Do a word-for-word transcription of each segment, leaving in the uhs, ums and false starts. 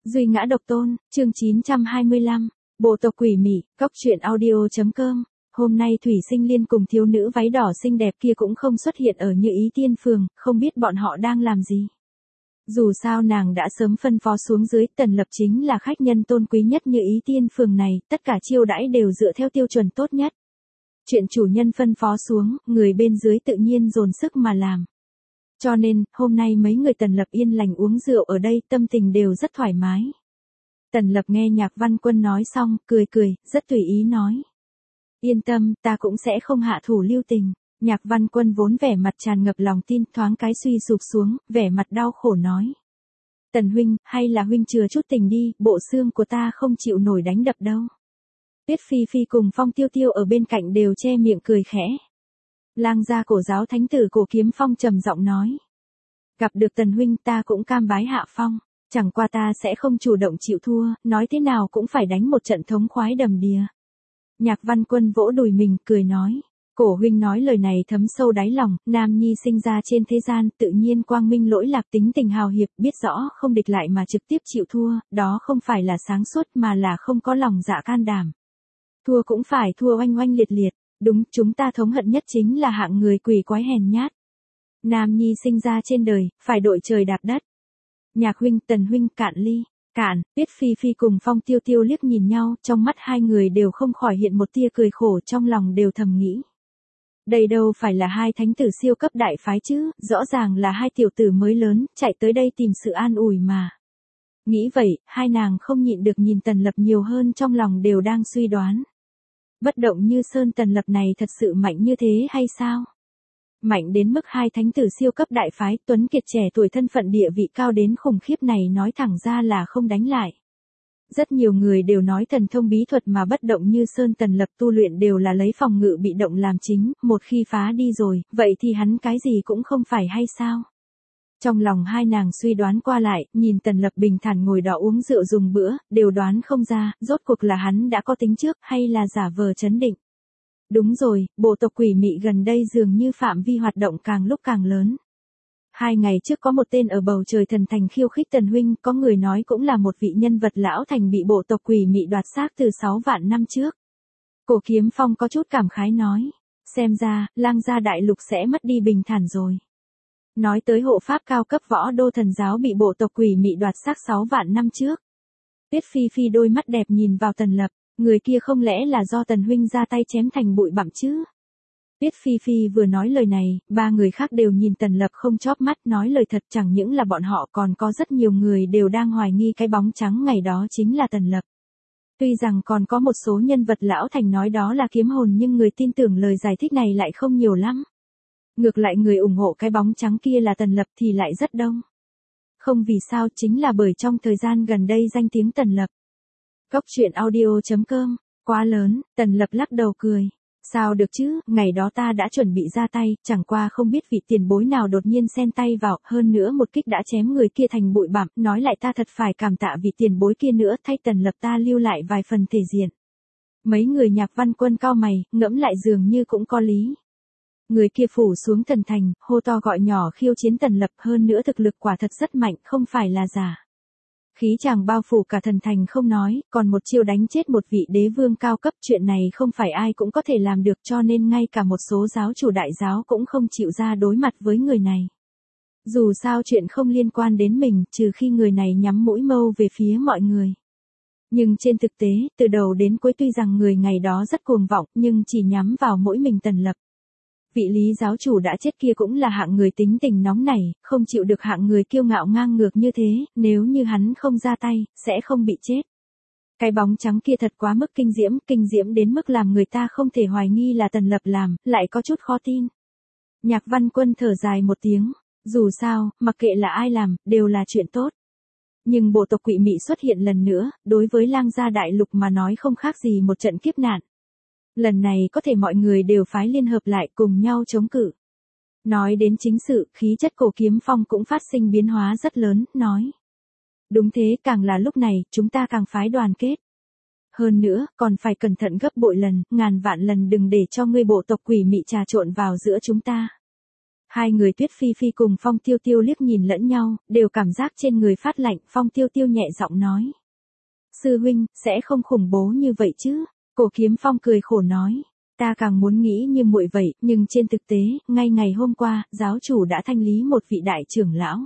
Duy ngã độc tôn, chương chín trăm hai mươi lăm, bộ tộc quỷ mị, cóc truyện audio.com. Hôm nay Thủy Sinh Liên cùng thiếu nữ váy đỏ xinh đẹp kia cũng không xuất hiện ở Như Ý Tiên Phường, không biết bọn họ đang làm gì. Dù sao nàng đã sớm phân phó xuống dưới, Tần Lập chính là khách nhân tôn quý nhất Như Ý Tiên Phường này, tất cả chiêu đãi đều dựa theo tiêu chuẩn tốt nhất. Chuyện chủ nhân phân phó xuống, người bên dưới tự nhiên dồn sức mà làm. Cho nên, hôm nay mấy người Tần Lập yên lành uống rượu ở đây, tâm tình đều rất thoải mái. Tần Lập nghe Nhạc Văn Quân nói xong, cười cười, rất tùy ý nói. Yên tâm, ta cũng sẽ không hạ thủ lưu tình. Nhạc Văn Quân vốn vẻ mặt tràn ngập lòng tin, thoáng cái suy sụp xuống, vẻ mặt đau khổ nói. Tần huynh, hay là huynh chừa chút tình đi, bộ xương của ta không chịu nổi đánh đập đâu. Tuyết Phi Phi cùng Phong Tiêu Tiêu ở bên cạnh đều che miệng cười khẽ. Lang gia cổ giáo thánh tử Cổ Kiếm Phong trầm giọng nói. Gặp được Tần huynh ta cũng cam bái hạ phong, chẳng qua ta sẽ không chủ động chịu thua, nói thế nào cũng phải đánh một trận thống khoái đầm đìa. Nhạc Văn Quân vỗ đùi mình, cười nói. Cổ huynh nói lời này thấm sâu đáy lòng, nam nhi sinh ra trên thế gian, tự nhiên quang minh lỗi lạc, tính tình hào hiệp, biết rõ không địch lại mà trực tiếp chịu thua, đó không phải là sáng suốt mà là không có lòng dạ can đảm. Thua cũng phải thua oanh oanh liệt liệt, đúng, chúng ta thống hận nhất chính là hạng người quỷ quái hèn nhát. Nam nhi sinh ra trên đời, phải đội trời đạp đất. Nhạc huynh, Tần huynh, cạn ly. Cạn. Tuyết Phi Phi cùng Phong Tiêu Tiêu liếc nhìn nhau, trong mắt hai người đều không khỏi hiện một tia cười khổ, trong lòng đều thầm nghĩ. Đây đâu phải là hai thánh tử siêu cấp đại phái chứ, rõ ràng là hai tiểu tử mới lớn, chạy tới đây tìm sự an ủi mà. Nghĩ vậy, hai nàng không nhịn được nhìn Tần Lập nhiều hơn, trong lòng đều đang suy đoán. Bất động như sơn Tần Lập này thật sự mạnh như thế hay sao? Mạnh đến mức hai thánh tử siêu cấp đại phái, tuấn kiệt trẻ tuổi, thân phận địa vị cao đến khủng khiếp này nói thẳng ra là không đánh lại. Rất nhiều người đều nói thần thông bí thuật mà bất động như sơn Tần Lập tu luyện đều là lấy phòng ngự bị động làm chính, một khi phá đi rồi, vậy thì hắn cái gì cũng không phải hay sao? Trong lòng hai nàng suy đoán qua lại, nhìn Tần Lập bình thản ngồi đó uống rượu dùng bữa, đều đoán không ra, rốt cuộc là hắn đã có tính trước hay là giả vờ trấn định. Đúng rồi, bộ tộc quỷ mị gần đây dường như phạm vi hoạt động càng lúc càng lớn. Hai ngày trước có một tên ở bầu trời thần thành khiêu khích Tần huynh, có người nói cũng là một vị nhân vật lão thành bị bộ tộc quỷ mị đoạt xác từ sáu vạn năm trước. Cổ Kiếm Phong có chút cảm khái nói, xem ra, lang gia đại lục sẽ mất đi bình thản rồi. Nói tới hộ pháp cao cấp võ đô thần giáo bị bộ tộc quỷ mị đoạt xác sáu vạn năm trước. Tuyết Phi Phi đôi mắt đẹp nhìn vào Tần Lập, người kia không lẽ là do Tần huynh ra tay chém thành bụi bặm chứ? Tuyết Phi Phi vừa nói lời này, ba người khác đều nhìn Tần Lập không chóp mắt, nói lời thật, chẳng những là bọn họ còn có rất nhiều người đều đang hoài nghi cái bóng trắng ngày đó chính là Tần Lập. Tuy rằng còn có một số nhân vật lão thành nói đó là kiếm hồn, nhưng người tin tưởng lời giải thích này lại không nhiều lắm. Ngược lại người ủng hộ cái bóng trắng kia là Tần Lập thì lại rất đông. Không vì sao, chính là bởi trong thời gian gần đây danh tiếng Tần Lập. Cóc truyện audio.com, quá lớn, Tần Lập lắc đầu cười. Sao được chứ, ngày đó ta đã chuẩn bị ra tay, chẳng qua không biết vị tiền bối nào đột nhiên xen tay vào, hơn nữa một kích đã chém người kia thành bụi bặm, nói lại ta thật phải cảm tạ vị tiền bối kia nữa, thay Tần Lập ta lưu lại vài phần thể diện. Mấy người Nhạc Văn Quân cau mày, ngẫm lại dường như cũng có lý. Người kia phủ xuống thần thành, hô to gọi nhỏ khiêu chiến Tần Lập, hơn nữa thực lực quả thật rất mạnh, không phải là giả. Khí chàng bao phủ cả thần thành không nói, còn một chiêu đánh chết một vị đế vương cao cấp, chuyện này không phải ai cũng có thể làm được, cho nên ngay cả một số giáo chủ đại giáo cũng không chịu ra đối mặt với người này. Dù sao chuyện không liên quan đến mình, trừ khi người này nhắm mũi mâu về phía mọi người. Nhưng trên thực tế, từ đầu đến cuối tuy rằng người ngày đó rất cuồng vọng, nhưng chỉ nhắm vào mỗi mình Tần Lập. Vị Lý giáo chủ đã chết kia cũng là hạng người tính tình nóng nảy, không chịu được hạng người kiêu ngạo ngang ngược như thế, nếu như hắn không ra tay, sẽ không bị chết. Cái bóng trắng kia thật quá mức kinh diễm, kinh diễm đến mức làm người ta không thể hoài nghi là Tần Lập làm, lại có chút khó tin. Nhạc Văn Quân thở dài một tiếng, dù sao, mặc kệ là ai làm, đều là chuyện tốt. Nhưng bộ tộc quỷ mị xuất hiện lần nữa, đối với lang gia đại lục mà nói không khác gì một trận kiếp nạn. Lần này có thể mọi người đều phái liên hợp lại cùng nhau chống cự. Nói đến chính sự, khí chất Cổ Kiếm Phong cũng phát sinh biến hóa rất lớn, nói. Đúng thế, càng là lúc này, chúng ta càng phái đoàn kết. Hơn nữa, còn phải cẩn thận gấp bội lần, ngàn vạn lần đừng để cho ngươi bộ tộc quỷ mị trà trộn vào giữa chúng ta. Hai người Tuyết Phi Phi cùng Phong Tiêu Tiêu liếc nhìn lẫn nhau, đều cảm giác trên người phát lạnh. Phong Tiêu Tiêu nhẹ giọng nói. Sư huynh, sẽ không khủng bố như vậy chứ? Cổ Kiếm Phong cười khổ nói. Ta càng muốn nghĩ như muội vậy, nhưng trên thực tế, ngay ngày hôm qua, giáo chủ đã thanh lý một vị đại trưởng lão.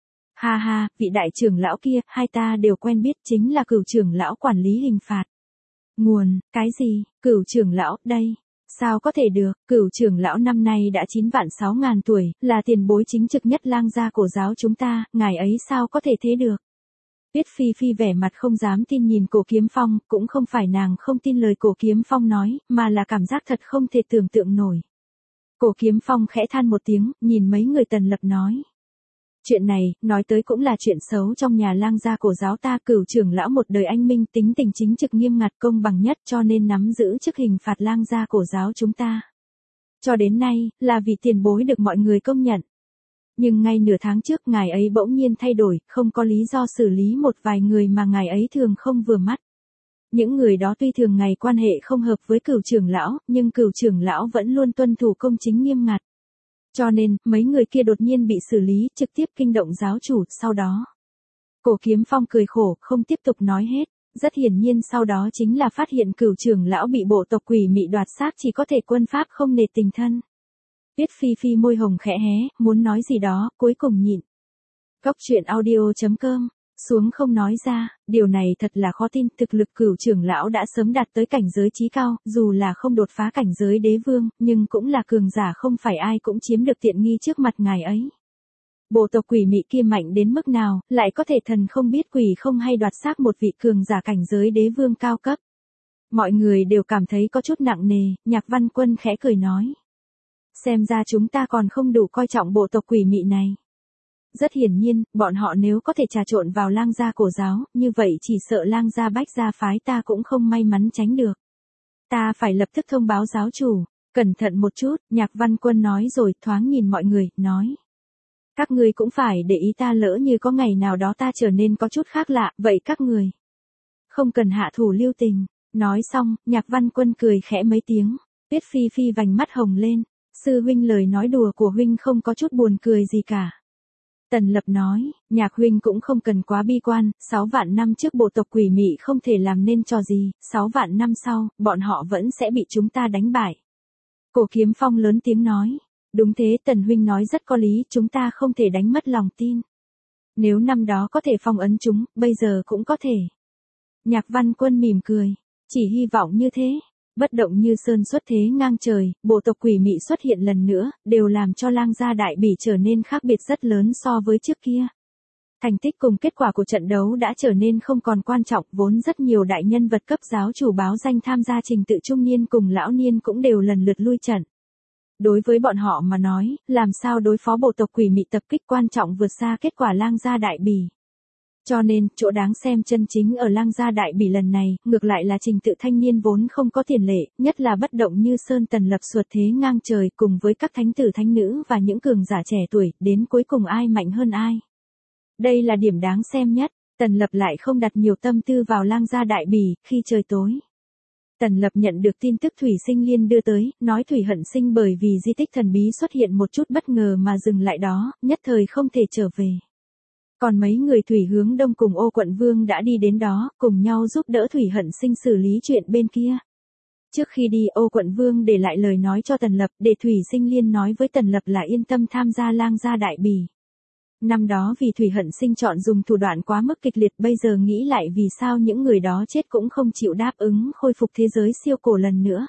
Ha ha, vị đại trưởng lão kia, hai ta đều quen biết, chính là Cửu trưởng lão quản lý hình phạt. Nguồn, cái gì, Cửu trưởng lão, đây. Sao có thể được, Cửu trưởng lão năm nay đã chín vạn sáu ngàn tuổi, là tiền bối chính trực nhất lang gia cổ giáo chúng ta, ngài ấy sao có thể thế được. Tuyết Phi Phi vẻ mặt không dám tin nhìn Cổ Kiếm Phong, cũng không phải nàng không tin lời Cổ Kiếm Phong nói, mà là cảm giác thật không thể tưởng tượng nổi. Cổ Kiếm Phong khẽ than một tiếng, nhìn mấy người Tần Lập nói. Chuyện này, nói tới cũng là chuyện xấu trong nhà lang gia cổ giáo ta. Cửu trưởng lão một đời anh minh, tính tình chính trực nghiêm ngặt, công bằng nhất, cho nên nắm giữ chức hình phạt lang gia cổ giáo chúng ta. Cho đến nay, là vì tiền bối được mọi người công nhận. Nhưng ngay nửa tháng trước ngài ấy bỗng nhiên thay đổi, không có lý do xử lý một vài người mà ngài ấy thường không vừa mắt. Những người đó tuy thường ngày quan hệ không hợp với Cửu trưởng lão, nhưng Cửu trưởng lão vẫn luôn tuân thủ công chính nghiêm ngặt. Cho nên, mấy người kia đột nhiên bị xử lý, trực tiếp kinh động giáo chủ, sau đó. Cổ Kiếm Phong cười khổ, không tiếp tục nói hết. Rất hiển nhiên sau đó chính là phát hiện Cửu trưởng lão bị bộ tộc quỷ mị đoạt xác, chỉ có thể quân pháp không nề tình thân. Tuyết Phi Phi môi hồng khẽ hé, muốn nói gì đó, cuối cùng nhịn. Góc truyện audio chấm com, xuống không nói ra, điều này thật là khó tin, thực lực Cửu trưởng lão đã sớm đạt tới cảnh giới chí cao, dù là không đột phá cảnh giới đế vương, nhưng cũng là cường giả, không phải ai cũng chiếm được tiện nghi trước mặt ngài ấy. Bộ tộc quỷ mị kia mạnh đến mức nào, lại có thể thần không biết quỷ không hay đoạt xác một vị cường giả cảnh giới đế vương cao cấp. Mọi người đều cảm thấy có chút nặng nề, Nhạc Văn Quân khẽ cười nói. Xem ra chúng ta còn không đủ coi trọng bộ tộc quỷ mị này. Rất hiển nhiên, bọn họ nếu có thể trà trộn vào lang gia cổ giáo, như vậy chỉ sợ lang gia Bách gia phái ta cũng không may mắn tránh được. Ta phải lập tức thông báo giáo chủ, cẩn thận một chút, Nhạc Văn Quân nói rồi thoáng nhìn mọi người, nói. Các người cũng phải để ý ta, lỡ như có ngày nào đó ta trở nên có chút khác lạ, vậy các người không cần hạ thủ lưu tình. Nói xong, Nhạc Văn Quân cười khẽ mấy tiếng, Tuyết Phi Phi vành mắt hồng lên. Sư huynh, lời nói đùa của huynh không có chút buồn cười gì cả. Tần Lập nói, Nhạc huynh cũng không cần quá bi quan, sáu vạn năm trước bộ tộc quỷ mị không thể làm nên trò gì, sáu vạn năm sau, bọn họ vẫn sẽ bị chúng ta đánh bại. Cổ Kiếm Phong lớn tiếng nói, đúng thế, Tần huynh nói rất có lý, chúng ta không thể đánh mất lòng tin. Nếu năm đó có thể phong ấn chúng, bây giờ cũng có thể. Nhạc Văn Quân mỉm cười, chỉ hy vọng như thế. Bất động như sơn xuất thế ngang trời, bộ tộc quỷ mị xuất hiện lần nữa, đều làm cho lang gia đại bỉ trở nên khác biệt rất lớn so với trước kia. Thành tích cùng kết quả của trận đấu đã trở nên không còn quan trọng, vốn rất nhiều đại nhân vật cấp giáo chủ báo danh tham gia trình tự trung niên cùng lão niên cũng đều lần lượt lui trận. Đối với bọn họ mà nói, làm sao đối phó bộ tộc quỷ mị tập kích quan trọng vượt xa kết quả lang gia đại bỉ. Cho nên, chỗ đáng xem chân chính ở lang gia đại bỉ lần này, ngược lại là trình tự thanh niên vốn không có tiền lệ, nhất là bất động như sơn Tần Lập xuất thế ngang trời cùng với các thánh tử thánh nữ và những cường giả trẻ tuổi, đến cuối cùng ai mạnh hơn ai. Đây là điểm đáng xem nhất, Tần Lập lại không đặt nhiều tâm tư vào lang gia đại bỉ, khi trời tối. Tần Lập nhận được tin tức Thủy Sinh Liên đưa tới, nói Thủy Hận Sinh bởi vì di tích thần bí xuất hiện một chút bất ngờ mà dừng lại đó, nhất thời không thể trở về. Còn mấy người Thủy Hướng Đông cùng Ô Quận Vương đã đi đến đó, cùng nhau giúp đỡ Thủy Hận Sinh xử lý chuyện bên kia. Trước khi đi, Ô Quận Vương để lại lời nói cho Tần Lập, để Thủy Sinh Liên nói với Tần Lập là yên tâm tham gia lang gia đại bỉ. Năm đó vì Thủy Hận Sinh chọn dùng thủ đoạn quá mức kịch liệt, bây giờ nghĩ lại vì sao những người đó chết cũng không chịu đáp ứng khôi phục thế giới siêu cổ lần nữa.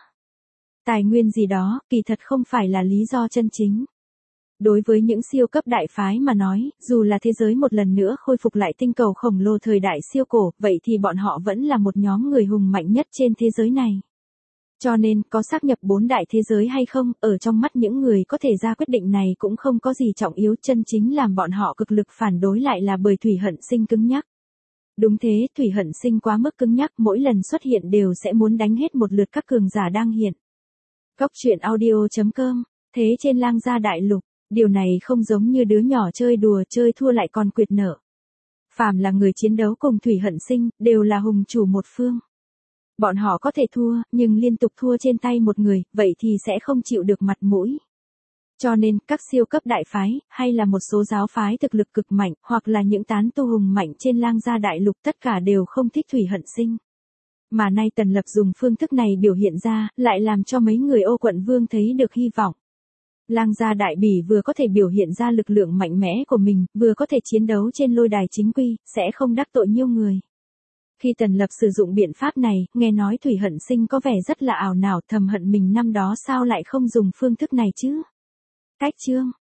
Tài nguyên gì đó, kỳ thật không phải là lý do chân chính. Đối với những siêu cấp đại phái mà nói, dù là thế giới một lần nữa khôi phục lại tinh cầu khổng lồ thời đại siêu cổ, vậy thì bọn họ vẫn là một nhóm người hùng mạnh nhất trên thế giới này. Cho nên, có xác nhập bốn đại thế giới hay không, ở trong mắt những người có thể ra quyết định này cũng không có gì trọng yếu, chân chính làm bọn họ cực lực phản đối lại là bởi Thủy Hận Sinh cứng nhắc. Đúng thế, Thủy Hận Sinh quá mức cứng nhắc, mỗi lần xuất hiện đều sẽ muốn đánh hết một lượt các cường giả đang hiện. Góc truyện audio chấm com, thế trên lang gia đại lục, điều này không giống như đứa nhỏ chơi đùa chơi thua lại còn quyệt nợ. Phàm là người chiến đấu cùng Thủy Hận Sinh, đều là hùng chủ một phương. Bọn họ có thể thua, nhưng liên tục thua trên tay một người, vậy thì sẽ không chịu được mặt mũi. Cho nên, các siêu cấp đại phái, hay là một số giáo phái thực lực cực mạnh, hoặc là những tán tu hùng mạnh trên lang gia đại lục tất cả đều không thích Thủy Hận Sinh. Mà nay Tần Lập dùng phương thức này biểu hiện ra, lại làm cho mấy người Ô quận vương thấy được hy vọng. Lang gia đại bỉ vừa có thể biểu hiện ra lực lượng mạnh mẽ của mình, vừa có thể chiến đấu trên lôi đài chính quy, sẽ không đắc tội nhiều người. Khi Tần Lập sử dụng biện pháp này, nghe nói Thủy Hận Sinh có vẻ rất là ảo não, thầm hận mình năm đó sao lại không dùng phương thức này chứ. Cách chương